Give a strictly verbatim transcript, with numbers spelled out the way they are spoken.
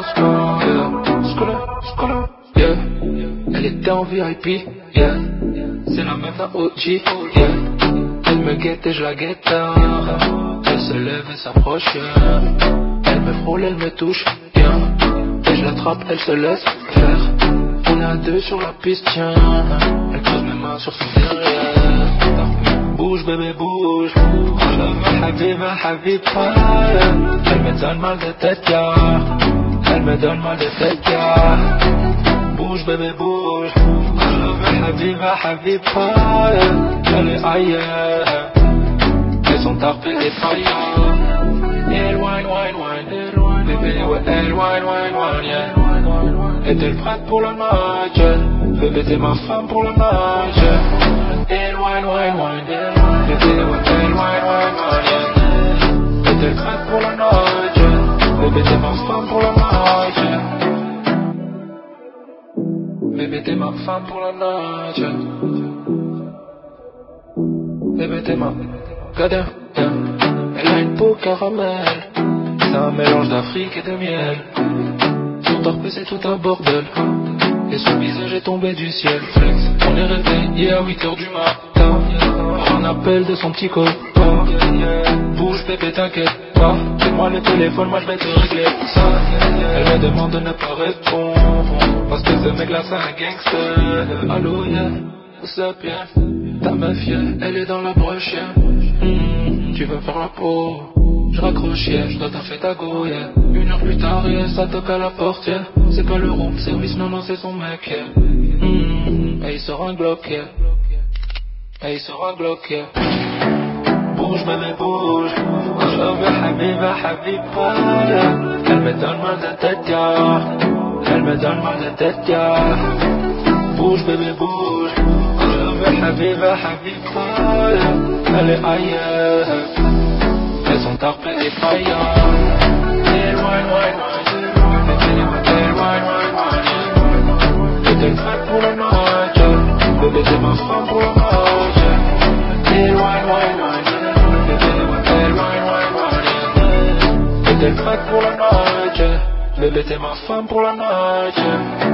Yeah. Elle était en V I P, yeah. C'est la meuf d'un O G, yeah. Elle me guette et je la guette, elle se lève et s'approche, yeah. Elle me frôle, elle me touche, yeah. Et je l'attrape, elle se laisse faire. On est à deux sur la piste, tiens. Elle pose mes mains sur son derrière. Bouge bébé bouge, Habiba Habiba. Elle me donne mal de tête, yeah. Elle me donne mal de tête, yeah. Bouge bébé bouge, Habiba Habiba. Elle est ailleurs, et son tarpé est faillant. Elle wine wine wine, bébé ouais elle wine wine wine, yeah. Est-elle prête pour la night, yeah. Bébé t'es ma femme pour la night, yeah. Elle wine wine wine, bébé ouais elle wine wine wine, yeah. Est-elle prête pour la night, yeah. Bébé t'es ma femme pour la night, yeah. Bébé t'es ma femme pour la night, yeah. Bébé t'es ma gardien, yeah. Elle a une peau caramel, c'est un mélange d'Afrique et de miel. Son torpé c'est tout un bordel, et son visage est tombé du ciel. On est réveillé à huit heures du matin, par un appel de son petit copain. Bouge bébé t'inquiète pas, fais-moi le téléphone, moi je vais te régler ça. Elle me demande de ne pas répondre, parce que ce mec là c'est un gangster. Allo yeah, what's up yeah. Ta meuf yeah, elle est dans la broche yeah. Mmh, tu veux faire la peau, je raccroche yeah, je dois t'en faire ta go yeah. Une heure plus tard yeah, ça toque à la porte yeah. C'est pas le room service, non non c'est son mec yeah. Mmh, et il sort un Glock yeah. Et il sort un Glock yeah. Bouge bébé bouge, Habiba Habiba. Elle me donne mal de tête yeah. Elle me donne mal de tête yeah. Bouge bébé bouge, Habiba Habiba. Elle est ailleurs, et son tarpé est faillant. Elle wine wine wine, elle wine wine wine. Est-elle prête pour la night, yeah. Bébé t'es ma femme pour la night, yeah. Elle wine wine wine, elle wine wine wine. Est-elle prête pour la night, yeah. Bébé t'es ma femme pour la night, yeah.